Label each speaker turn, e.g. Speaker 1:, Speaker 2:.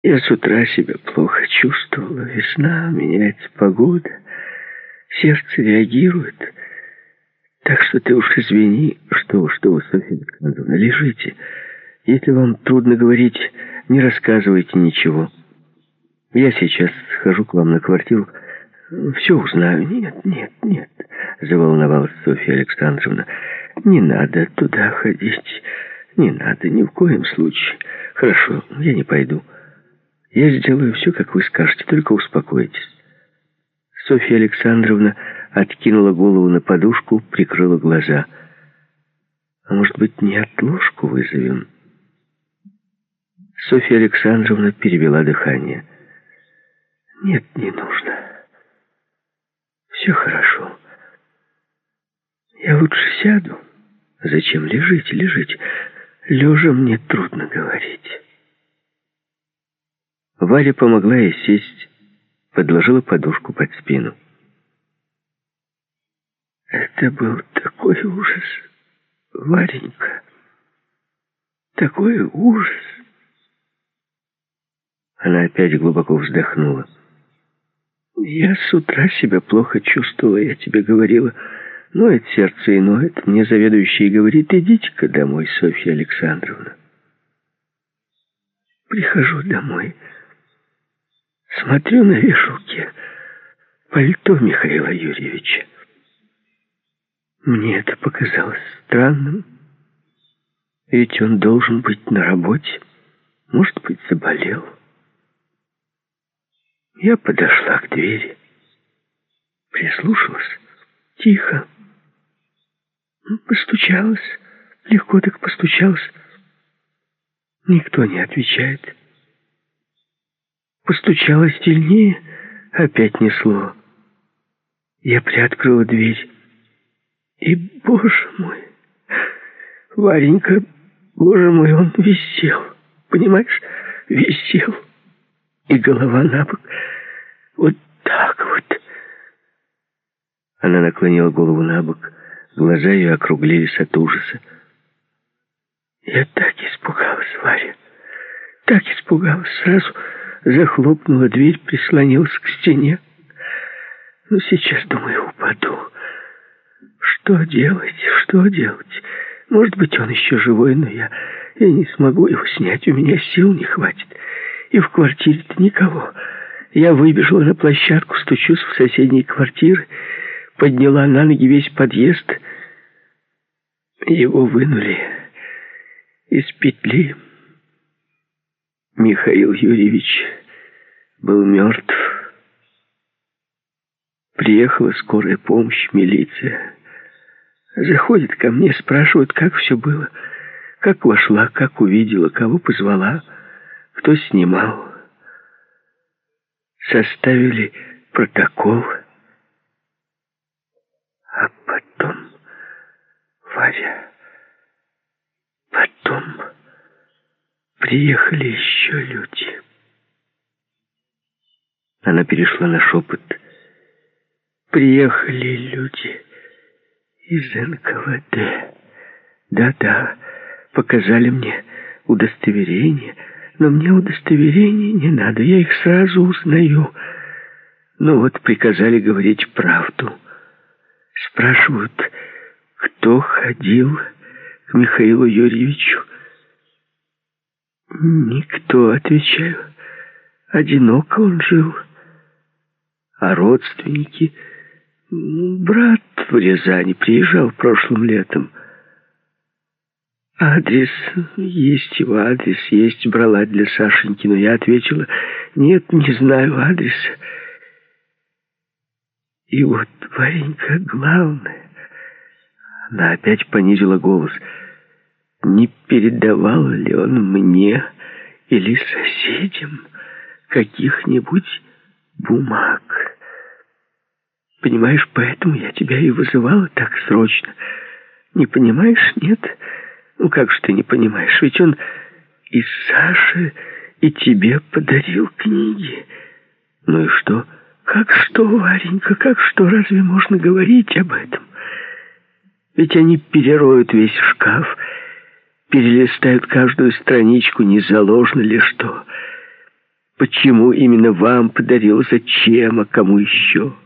Speaker 1: Я с утра себя плохо чувствовала. Весна, меняется погода, сердце реагирует. Так что ты уж извини, что вы, Софья Александровна, лежите. Если вам трудно говорить, не рассказывайте ничего. Я сейчас схожу к вам на квартиру, все узнаю. Нет, заволновалась Софья Александровна. Не надо туда ходить, не надо, ни в коем случае. Хорошо, я не пойду. Я сделаю все, как вы скажете, только успокойтесь. Софья Александровна откинула голову на подушку, прикрыла глаза. А может быть, неотложку вызовем? Софья Александровна перевела дыхание. Нет, не нужно. Все хорошо. Я лучше сяду. Зачем? Лежите. Лежа мне трудно говорить. Варя помогла ей сесть, подложила подушку под спину. Это был такой ужас, Варенька. Такой ужас. Она опять глубоко вздохнула. Я с утра себя плохо чувствовала, я тебе говорила. Ноет сердце и ноет. Мне заведующий говорит: идите-ка домой, Софья Александровна. Прихожу домой. Смотрю на вешалке пальто Михаила Юрьевича. Мне это показалось странным. Ведь он должен быть на работе. Может быть, заболел. Я подошла к двери. Прислушалась. Тихо. Постучалась. Легко так постучалась. Никто не отвечает. Постучалась сильнее. Опять ни слова. Я приоткрыла дверь. И, боже мой, Варенька, боже мой, он висел. Понимаешь? Висел. И голова на бок. Вот так вот. Она наклонила голову на бок. Глаза ее округлились от ужаса. Я так испугалась, Варя. Так испугалась. Сразу захлопнула дверь, прислонилась к стене. Ну, сейчас, думаю, упаду. Что делать? Может быть, он еще живой, но я не смогу его снять. У меня сил не хватит. И в квартире-то никого. Я выбежала на площадку, стучусь в соседние квартиры, подняла на ноги весь подъезд. Его вынули из петли. Михаил Юрьевич был мертв. Приехала скорая помощь, милиция. Заходит ко мне, спрашивают, как все было. Как вошла, как увидела, кого позвала, кто снимал. Составили протокол. А потом, Варя, потом приехали еще люди. Она перешла на шепот. Приехали люди из НКВД. Да, показали мне удостоверение. Но мне удостоверение не надо, я их сразу узнаю. Ну вот, приказали говорить правду. Спрашивают, кто ходил к Михаилу Юрьевичу. Никто, отвечаю. Одиноко он жил. А родственники... Брат в Рязани приезжал прошлым летом. Адрес есть, его адрес есть, брала для Сашеньки, но я ответила: нет, не знаю адреса. И вот, Варенька, главное, она опять понизила голос, не передавал ли он мне или соседям каких-нибудь бумаг. Понимаешь, поэтому я тебя и вызывала так срочно. Не понимаешь, нет? Ну, как же ты не понимаешь? Ведь он и Саше, и тебе подарил книги. Ну и что? Как что, Варенька, как что? Разве можно говорить об этом? Ведь они перероют весь шкаф, перелистают каждую страничку, не заложено ли что. Почему именно вам подарил, зачем, а кому еще?